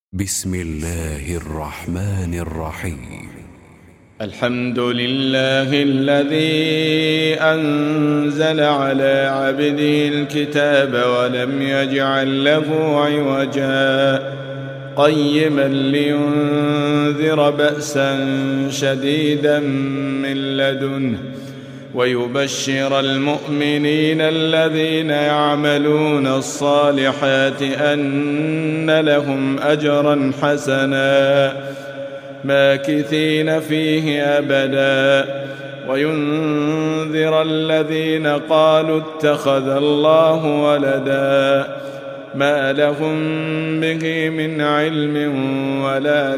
بسم الله الرحمن الرحيم. الحمد لله الذي أنزل على عبده الكتاب ولم يجعل له عوجا قيما لينذر بأسا شديدا من لدنه ويبشر المؤمنين الذين يعملون الصالحات أن لهم أجرا حسنا ماكثين فيه أبدا وينذر الذين قالوا اتخذ الله ولدا ما لهم به من علم ولا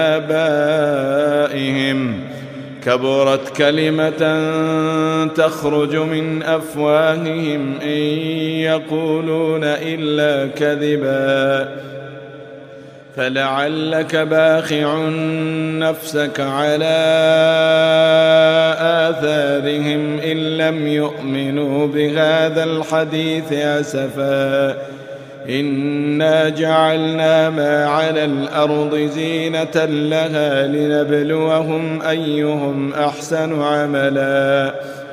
لآبائهم كبرت كلمة تخرج من أفواههم إن يقولون إلا كذبا فلعلك باخع نفسك على آثارهم إن لم يؤمنوا بهذا الحديث أسفا إنا جعلنا ما على الأرض زينة لها لنبلوهم أيهم أحسن عملا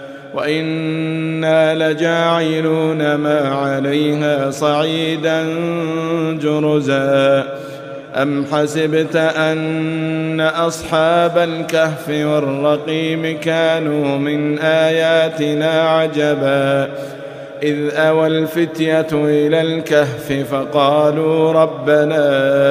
وإنا لجاعلون ما عليها صعيدا جرزا أم حسبت أن أصحاب الكهف والرقيم كانوا من آياتنا عجبا إذ أوى الفتية إلى الكهف فقالوا ربنا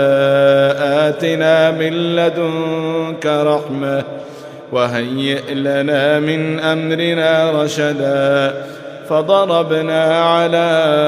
آتنا من لدنك رحمة وهيئ لنا من أمرنا رشدا فضربنا على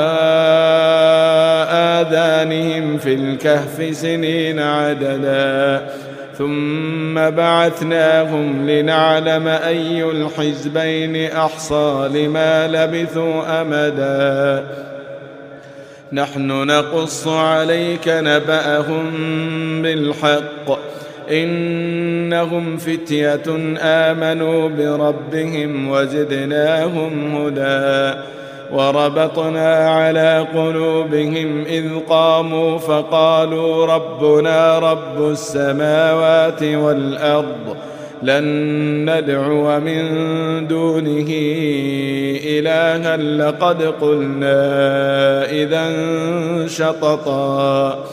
آذانهم في الكهف سنين عددا ثم بعثناهم لنعلم أي الحزبين أحصى لما لبثوا أمدا نحن نقص عليك نبأهم بالحق إنهم فتية آمنوا بربهم وزدناهم هدى وربطنا على قلوبهم إذ قاموا فقالوا ربنا رب السماوات والأرض لن ندعو من دونه إلها لقد قلنا إذا شططا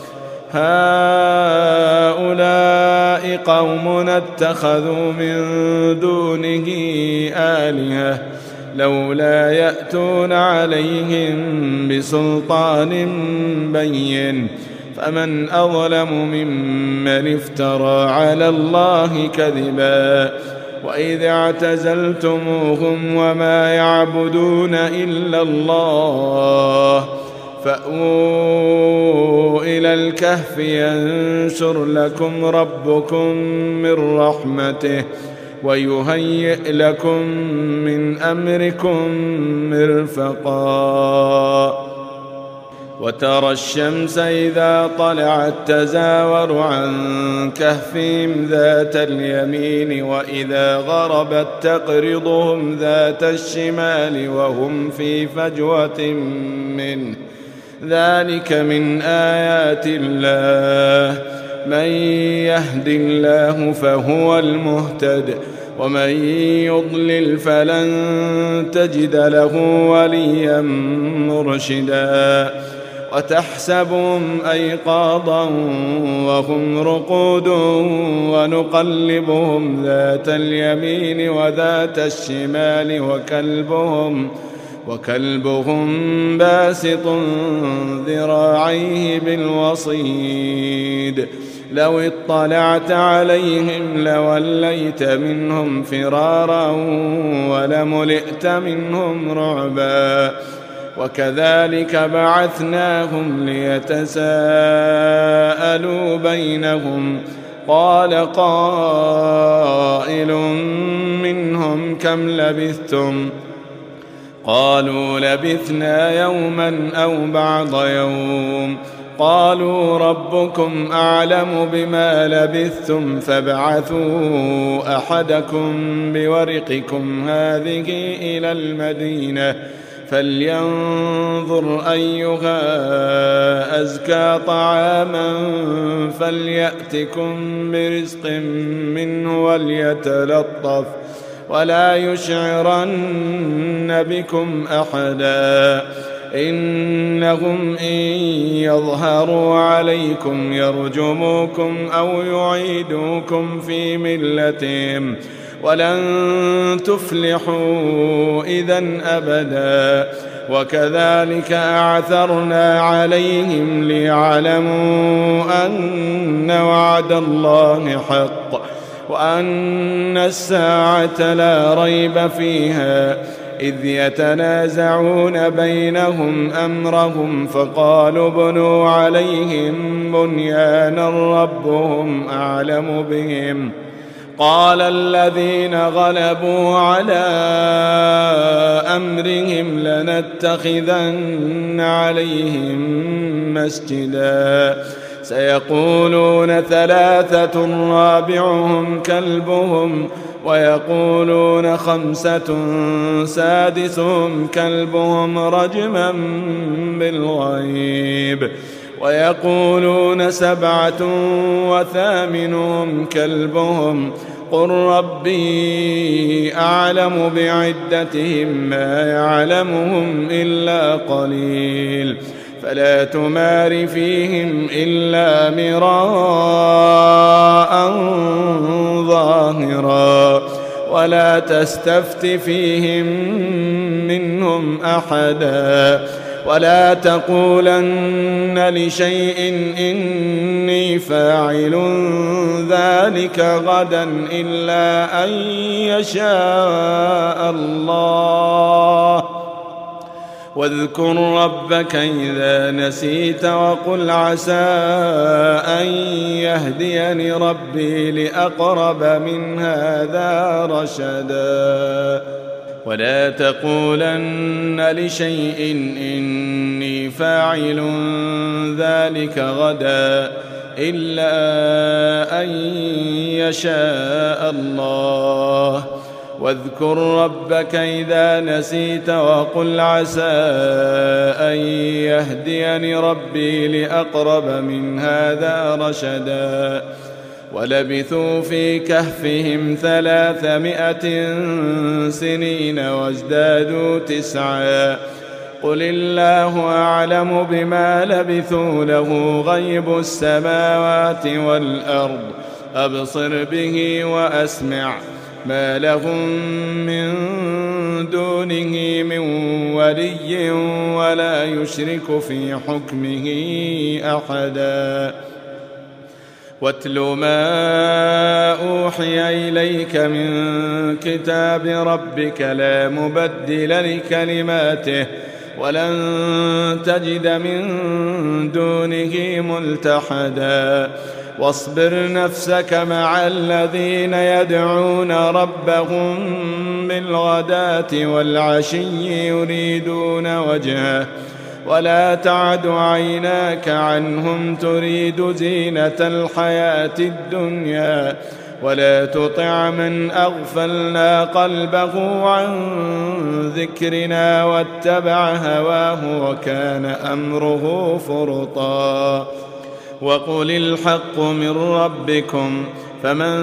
هؤلاء قومنا اتخذوا من دونه آلهة لولا يأتون عليهم بسلطان بين فمن أظلم ممن افترى على الله كذبا وإذ اعتزلتموهم وما يعبدون إلا الله فأووا إلى الكهف ينشر لكم ربكم من رحمته ويهيئ لكم من أمركم مرفقا وترى الشمس إذا طلعت تزاور عن كهفهم ذات اليمين وإذا غربت تقرضهم ذات الشمال وهم في فجوة منه ذلك من آيات الله من يهد الله فهو المهتد ومن يضلل فلن تجد له وليا مرشدا وتحسبهم أيقاظا وهم رقود ونقلبهم ذات اليمين وذات الشمال وكلبهم باسط ذراعيه بالوصيد لو اطلعت عليهم لوليت منهم فرارا ولملئت منهم رعبا وكذلك بعثناهم ليتساءلوا بينهم قال قائل منهم كم لبثتم قالوا لبثنا يوما أو بعض يوم قالوا ربكم أعلم بما لبثتم فابعثوا أحدكم بورقكم هذه إلى المدينة فلينظر أيها أزكى طعاما فليأتكم برزق منه وليتلطف ولا يشعرن بكم أحدا إنهم إن يظهروا عليكم يرجموكم أو يعيدوكم في ملتهم ولن تفلحوا إذن أبدا وكذلك أعثرنا عليهم ليعلموا أن وعد الله حق وأن الساعة لا ريب فيها إذ يتنازعون بينهم أمرهم فقالوا ابنوا عليهم بنيانا ربهم أعلم بهم قال الذين غلبوا على أمرهم لنتخذن عليهم مسجدا سيقولون ثلاثة رابعهم كلبهم ويقولون خمسة سادسهم كلبهم رجما بالغيب ويقولون سبعة وثامنهم كلبهم قل ربي أعلم بعدتهم ما يعلمهم إلا قليل فلا تمار فيهم إلا مراء ظاهرا ولا تستفت فيهم منهم أحدا ولا تقولن لشيء إني فاعل ذلك غدا إلا أن يشاء الله واذكر ربك إذا نسيت وقل عسى أن يهديني ربي لأقرب من هذا رشدا ولا تقولن لشيء إني فاعل ذلك غدا إلا أن يشاء الله واذكر ربك إذا نسيت وقل عسى أن يهديني ربي لأقرب من هذا رشدا ولبثوا في كهفهم 300 سنين وازدادوا 9 قل الله أعلم بما لبثوا له غيب السماوات والأرض أبصر به وأسمع ما لهم من دونه من ولي ولا يشرك في حكمه أحدا واتل ما أوحي إليك من كتاب ربك لا مبدل لكلماته ولن تجد من دونه ملتحدا واصبر نفسك مع الذين يدعون ربهم بالغداة والعشي يريدون وجهه ولا تعد عيناك عنهم تريد زينة الحياة الدنيا ولا تطع من أغفلنا قلبه عن ذكرنا واتبع هواه وكان أمره فرطا وقل الحق من ربكم فمن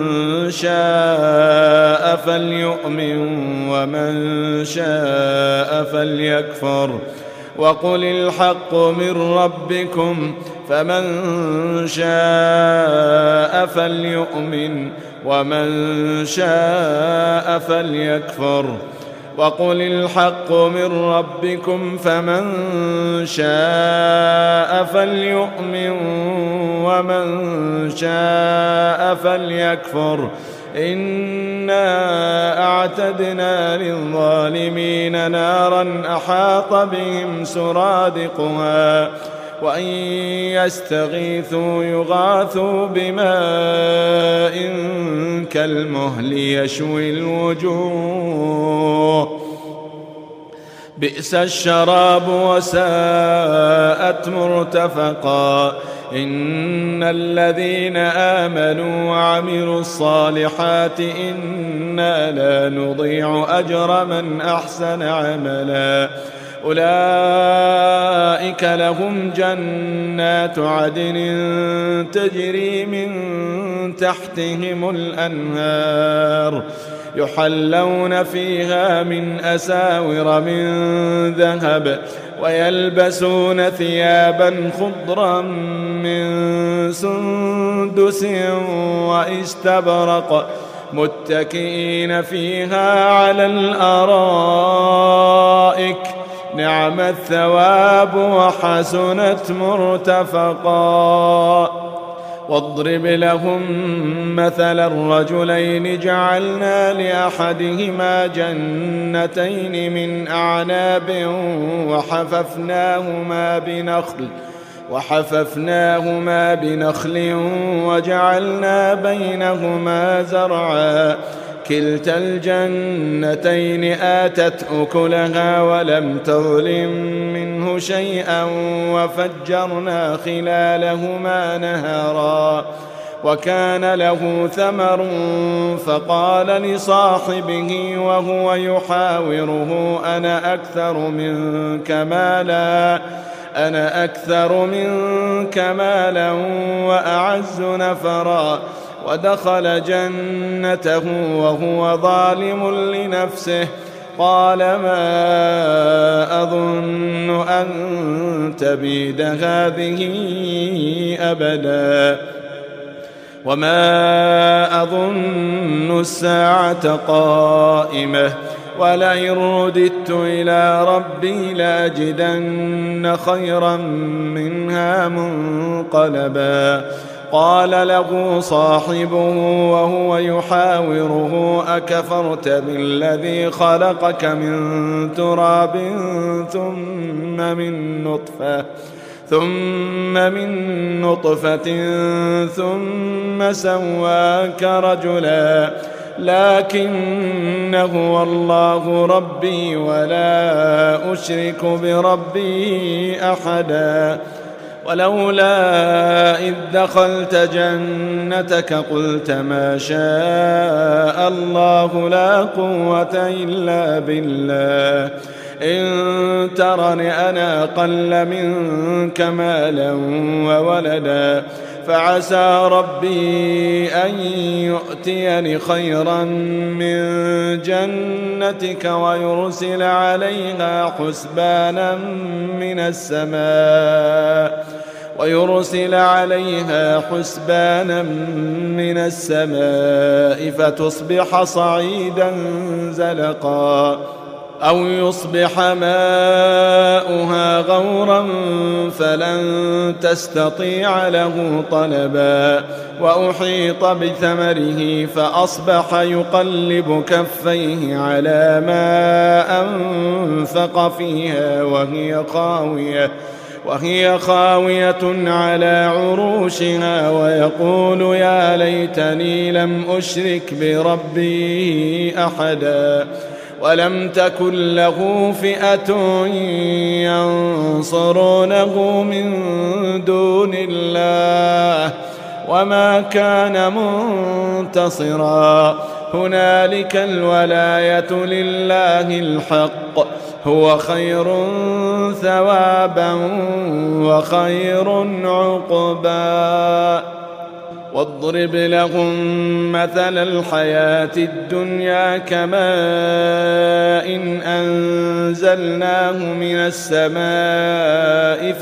شاء فليؤمن ومن شاء فليكفر وقل الحق من ربكم فمن شاء فليؤمن ومن شاء فليكفر وقل الحق من ربكم فمن شاء فليؤمن ومن شاء فليكفر إنا أعتدنا للظالمين نارا أحاط بهم سرادقها وإن يستغيثوا يغاثوا بماء كالمهل يشوي الوجوه بئس الشراب وساءت مرتفقا إن الذين آمنوا وعملوا الصالحات إنا لا نضيع أجر من أحسن عملا أولئك لهم جنات عدن تجري من تحتهم الأنهار يحلون فيها من أساور من ذهب ويلبسون ثيابا خضرا من سندس واستبرق متكئين فيها على الأرائك نعم الثواب وحسنت مرتفقا. واضرب لهم مثل الرجلين جعلنا لأحدهما جنتين من أعناب وحففناهما بنخل وجعلنا بينهما زرعا كلتا الجنتين آتت أكلها ولم تظلم منه شيئا وفجرنا خلالهما نهرا وكان له ثمر فقال لصاحبه وهو يحاوره أنا أكثر منك مالا وأعز نفرا ودخل جنته وهو ظالم لنفسه قال ما أظن أن تبيد هذه أبدا وما أظن الساعة قائمة ولئن رددت إلى ربي لأجدن خيرا منها منقلبا. قال له صاحبه وهو يحاوره أكفرت بالذي خلقك من تراب ثم من نطفة ثم سواك رجلا لكن هو الله ربي ولا أشرك بربي أحدا. ولولا إذ دخلت جنتك قلت ما شاء الله لا قوة إلا بالله إن ترني أنا أقل منك مالا وولدا فعسى ربي أن يؤتيني خيرا من جنتك ويرسل عليها حسبانا من السماء فتصبح صعيدا زلقا أو يصبح ماؤها غورا فلن تستطيع له طلبا وأحيط بثمره فأصبح يقلب كفيه على ما أنفق فيها وهي خاوية على عروشها ويقول يا ليتني لم أشرك بربي أحدا ولم تكن له فئة ينصرونه من دون الله وما كان منتصرا. هنالك الولاية لله الحق هو خير ثوابا وخير عقبا. واضرب لهم مثل الحياة الدنيا كماء أنزلناه من السماء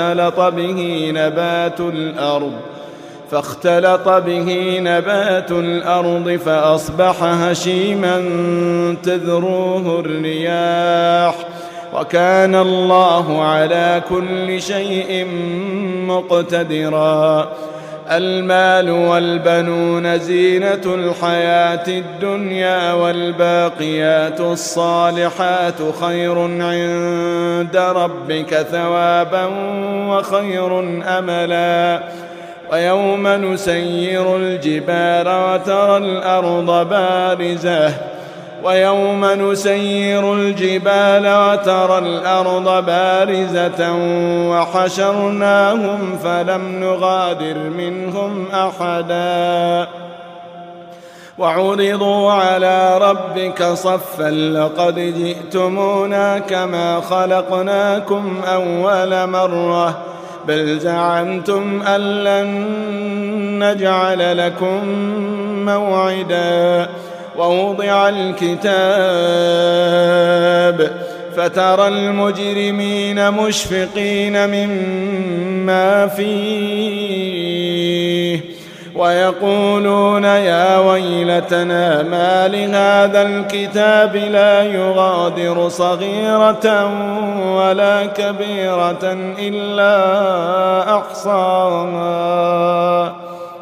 فاختلط به نبات الأرض فأصبح هشيما تذروه الرياح وكان الله على كل شيء مقتدرا. المال والبنون زينة الحياة الدنيا والباقيات الصالحات خير عند ربك ثوابا وخير أملا. ويوم نسير الجبال وترى الأرض بارزة وحشرناهم فلم نغادر منهم أحدا وعرضوا على ربك صفا لقد جئتمونا كما خلقناكم أول مرة بل زعمتم أن لن نجعل لكم موعدا ووضع الكتاب فترى المجرمين مشفقين مما فيه ويقولون يا ويلتنا ما لهذا الكتاب لا يغادر صغيرة ولا كبيرة إلا أحصاها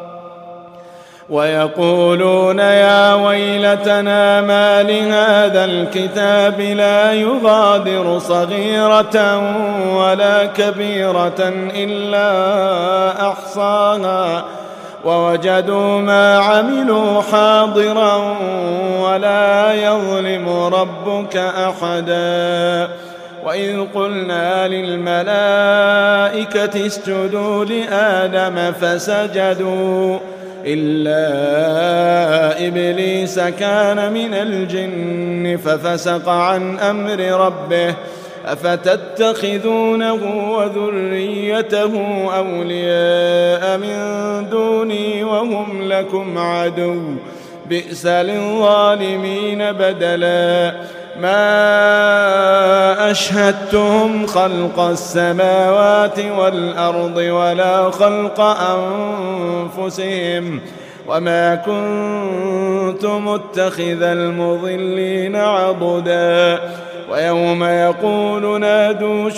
ويقولون يا ويلتنا ما لهذا الكتاب لا يغادر صغيرة ولا كبيرة إلا أحصاها ووجدوا ما عملوا حاضرا ولا يظلم ربك أحدا وإذ قلنا للملائكة اسجدوا لآدم فسجدوا إلا إبليس كان من الجن ففسق عن أمر ربه أفتتخذونه وذريته أولياء من دوني وهم لكم عدو بئس للظالمين بدلا ما أشهدتهم خلق السماوات والأرض ولا خلق أنفسهم وما كنت متخذ المضلين عضدا ويوم يقول نادوا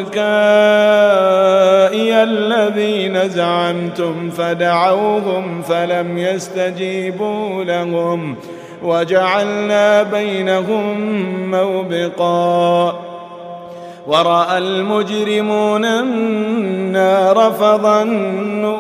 شركائي الذين زعمتم فدعوهم فلم يستجيبوا لهم وجعلنا بينهم موبقا ورأى المجرمون النار فظنوا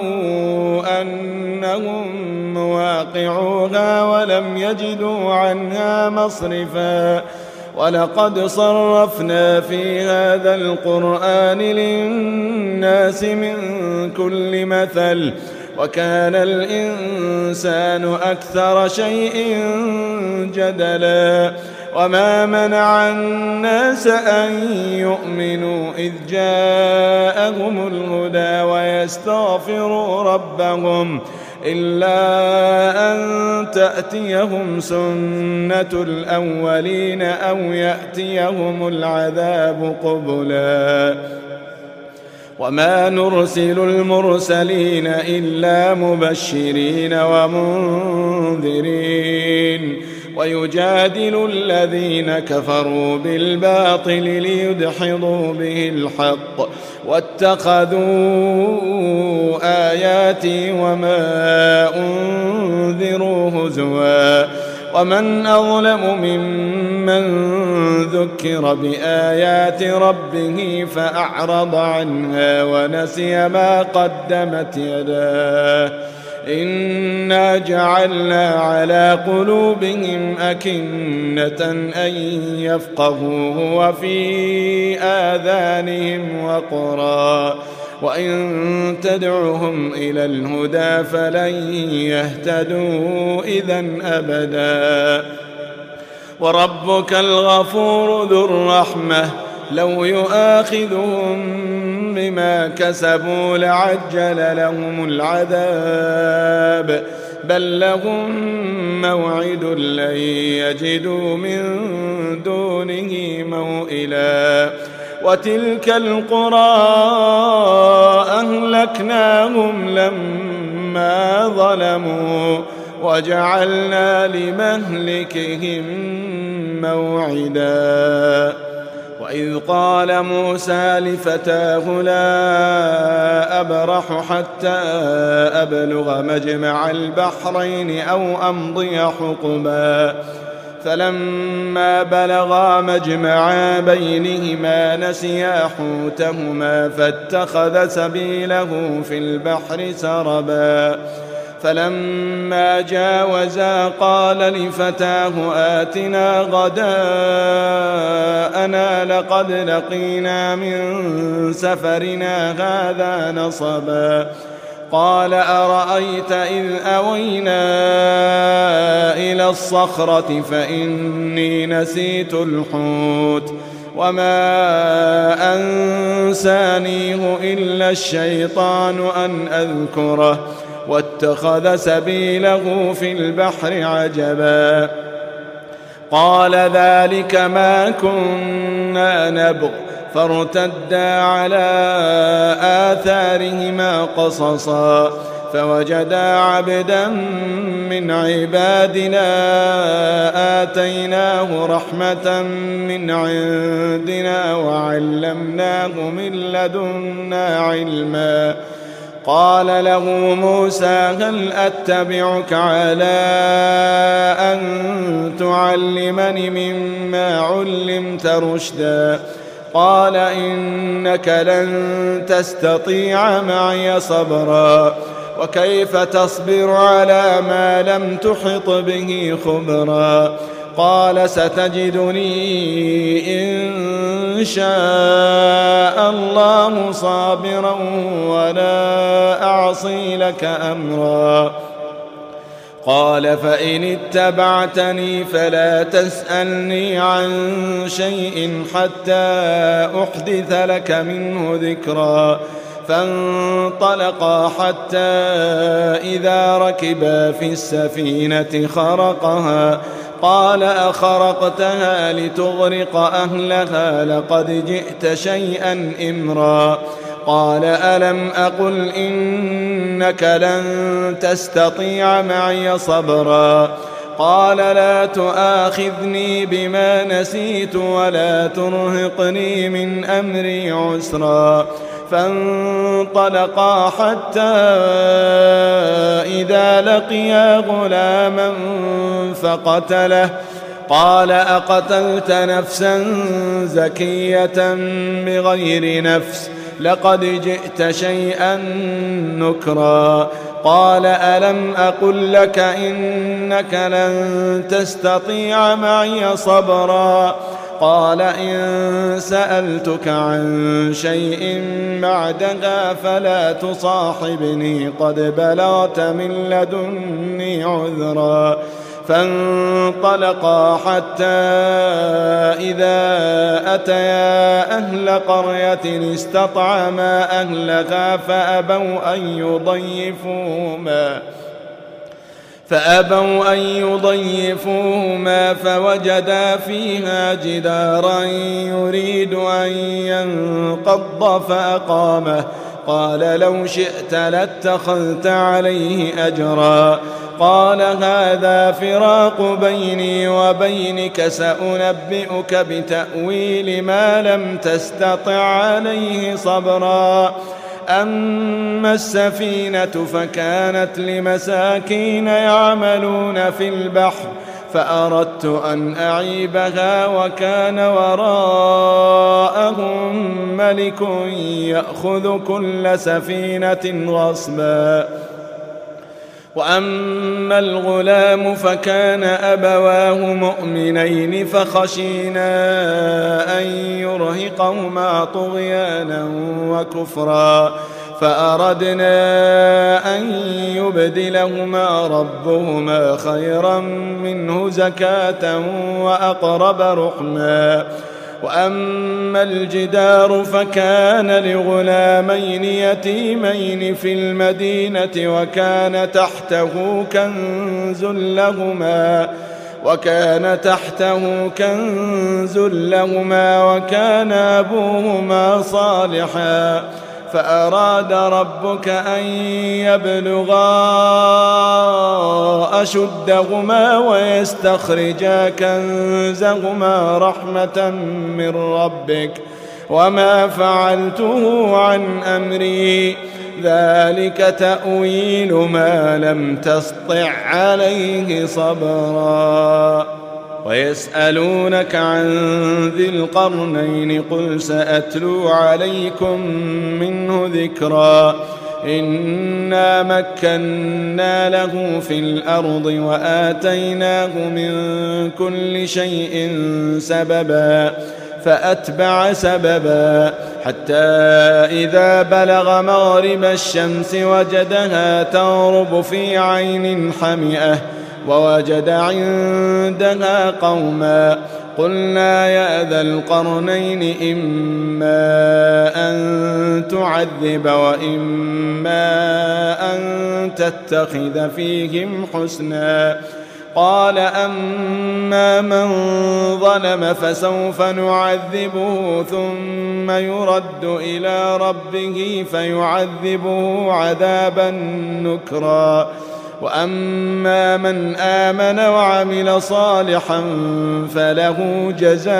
أنهم مواقعوها ولم يجدوا عنها مصرفا ولقد صرفنا في هذا القرآن للناس من كل مثل وكان الإنسان أكثر شيء جدلا وما منع الناس أن يؤمنوا إذ جاءهم الهدى ويستغفروا ربهم إلا أن تأتيهم سنة الأولين أو يأتيهم العذاب قبلا وما نرسل المرسلين إلا مبشرين ومنذرين ويجادل الذين كفروا بالباطل ليدحضوا به الحق واتخذوا آياتي وما أنذروا هزوا ومن أظلم ممن ذكر بآيات ربه فأعرض عنها ونسي ما قدمت يداه إنا جعلنا على قلوبهم أكنة أن يفقهوه وفي آذانهم وقرا وإن تدعهم إلى الهدى فلن يهتدوا إذا أبدا وربك الغفور ذو الرحمة لو يؤاخذهم بما كسبوا لعجل لهم العذاب بل لهم موعد لن يجدوا من دونه موئلا وتلك القرى أهلكناهم لما ظلموا وجعلنا لمهلكهم موعدا وإذ قال موسى لفتاه لا أبرح حتى أبلغ مجمع البحرين أو أمضي حقبا فلما بلغا مجمعا بينهما نسيا حوتهما فاتخذ سبيله في البحر سربا فلما جاوزا قال لفتاه آتنا غداءنا لقد لقينا من سفرنا هذا نصبا قال أرأيت إذ أوينا الصخرة فإني نسيت الحوت وما أنسانيه إلا الشيطان أن أذكره واتخذ سبيله في البحر عجبا. قال ذلك ما كنا نبغ فارتدا على آثارهما قصصا فوجدا عبدا من عبادنا آتيناه رحمة من عندنا وعلمناه من لدنا علما. قال له موسى هل أتبعك على أن تعلمني مما علمت رشدا؟ قال إنك لن تستطيع معي صبرا وكيف تصبر على ما لم تحط به خبرا؟ قال ستجدني إن شاء الله صابرا ولا أعصي لك أمرا. قال فإن اتبعتني فلا تسألني عن شيء حتى أحدث لك منه ذكرا. فانطلقا حتى إذا ركبا في السفينة خرقها قال أخرقتها لتغرق أهلها لقد جئت شيئا إمرا. قال ألم أقل إنك لن تستطيع معي صبرا؟ قال لا تؤاخذني بما نسيت ولا ترهقني من أمري عسرا. فانطلقا حتى إذا لقيا غلاما فقتله. قال أقتلت نفسا زكية بغير نفس لقد جئت شيئا نكرا. قال ألم أقل لك إنك لن تستطيع معي صبرا؟ قال إن سألتك عن شيء بعدها فلا تصاحبني قد بلغت من لدني عذرا. فانطلقا حتى إذا أتيا أهل قرية استطعما أهلها فأبوا أن يضيفوهما فوجدا فيها جدارا يريد أن ينقض فأقامه. قال لو شئت لاتخذت عليه أجرا. قال هذا فراق بيني وبينك سأنبئك بتأويل ما لم تستطع عليه صبرا. أما السفينة فكانت لمساكين يعملون في البحر فأردت أن أعيبها وكان وراءهم ملك يأخذ كل سفينة غصبا. وأما الغلام فكان أبواه مؤمنين فخشينا أن يرهقهما طغيانا وكفرا فأردنا أن يبدلهما ربهما خيرا منه زكاة وأقرب رحما. وأما الجدار فكان لغلامين يتيمين في المدينة وكان تحته كنز لهما وكان أبوهما صالحا فأراد ربك أن يبلغا أشدهما ويستخرجا كنزهما رحمة من ربك وما فعلته عن أمري ذلك تأويل ما لم تسطع عليه صبرا. ويسألونك عن ذي القرنين قل سأتلو عليكم منه ذكرا. إنا مكنا له في الأرض وآتيناه من كل شيء سببا فأتبع سببا حتى إذا بلغ مغرب الشمس وجدها تغرب في عين حمئة ووجد عندها قوما. قلنا يا ذا القرنين إما أن تعذب وإما أن تتخذ فيهم حسنا. قال أما من ظلم فسوف نعذبه ثم يرد إلى ربه فيعذبه عذابا نكرا. وأما من آمن وعمل صالحا فله جزاء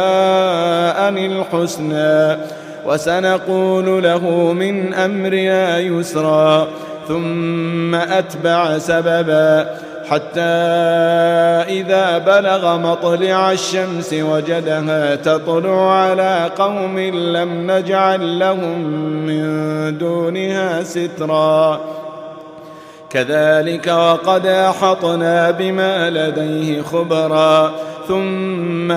الحسنى وسنقول له من أمرنا يسرا. ثم أتبع سببا حتى إذا بلغ مطلع الشمس وجدها تطلع على قوم لم نجعل لهم من دونها سترا. كذلك وقد أحطنا بما لديه خبرا. ثم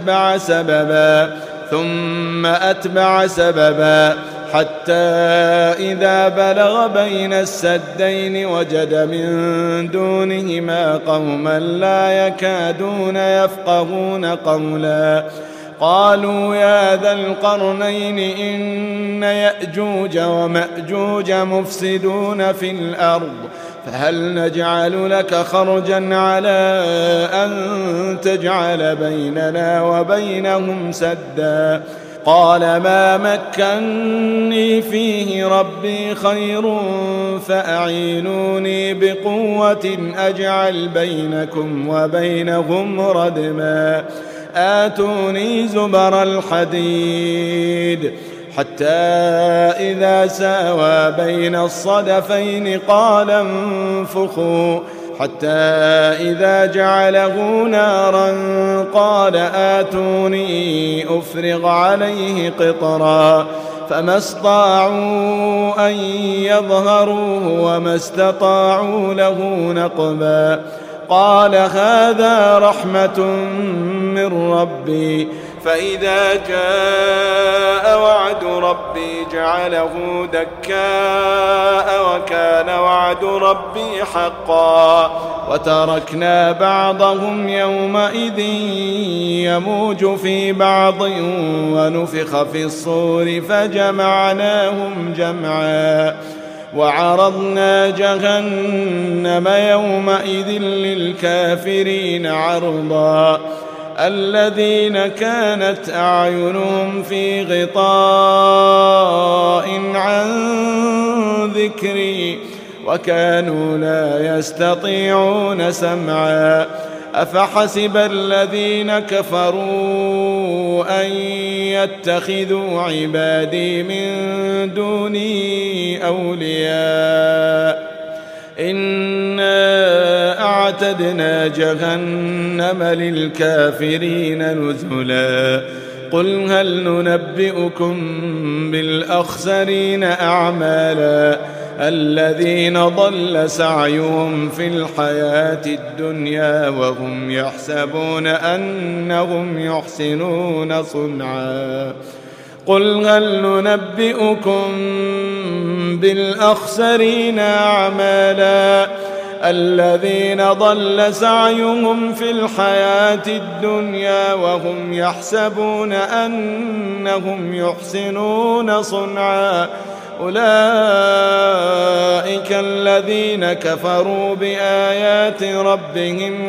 أتبع سببا حتى إذا بلغ بين السدين وجد من دونهما قوما لا يكادون يفقهون قولا. قالوا يا ذا القرنين إن يأجوج ومأجوج مفسدون في الأرض فهل نجعل لك خرجا على أن تجعل بيننا وبينهم سدا. قال ما مكني فيه ربي خير فأعينوني بقوة أجعل بينكم وبينهم ردما. آتوني زبر الحديد حتى إذا ساوى بين الصدفين قال انفخوا حتى إذا جعله نارا قال آتوني أفرغ عليه قطرا. فما استطاعوا أن يظهروه وما استطاعوا له نقبا. قال هذا رحمة من ربي فإذا جاء وعد ربي جعله دكاء وكان وعد ربي حقا. وتركنا بعضهم يومئذ يموج في بعض ونفخ في الصور فجمعناهم جمعا. وعرضنا جهنم يومئذ للكافرين عرضا. الذين كانت أعينهم في غطاء عن ذكري وكانوا لا يستطيعون سمعا. أفحسب الذين كفروا أن يتخذوا عبادي من دوني أولياء إنا أعتدنا جهنم للكافرين نزلا. قل هل ننبئكم بالأخسرين أعمالا الذين ضل سعيهم في الحياة الدنيا وهم يحسبون أنهم يحسنون صنعا. قل هل ننبئكم بالأخسرين أعمالا الذين ضل سعيهم في الحياة الدنيا وهم يحسبون أنهم يحسنون صنعا. أولئك الذين كفروا بآيات ربهم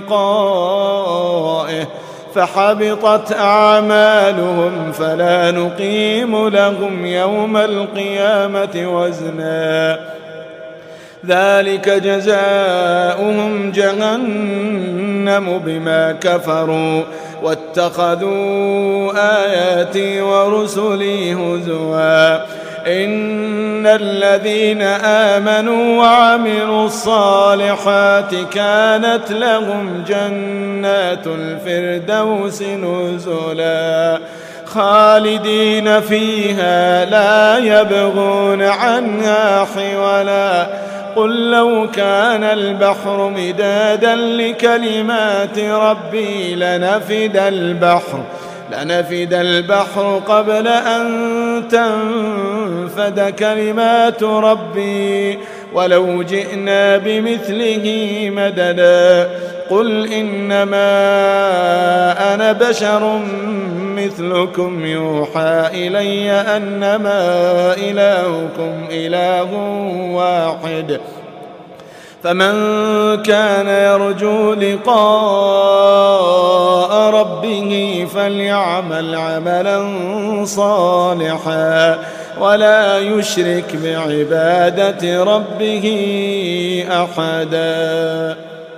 ولقائه فحبطت أعمالهم فلا نقيم لهم يوم القيامة وزنا. ذلك جزاؤهم جهنم بما كفروا واتخذوا آياتي ورسلي هزوا. إن الذين آمنوا وعملوا الصالحات كانت لهم جنات الفردوس نزلا خالدين فيها لا يبغون عنها حولا. قل لو كان البحر مدادا لكلمات ربي لنفد البحر قبل أن تنفد كلمات ربي ولو جئنا بمثله مددا قل إنما أنا بشر مثلكم يوحى إلي أنما إلهكم إله واحد فمن كان يرجو لقاء ربه فليعمل عملا صالحا ولا يشرك بعبادة ربه أحدا.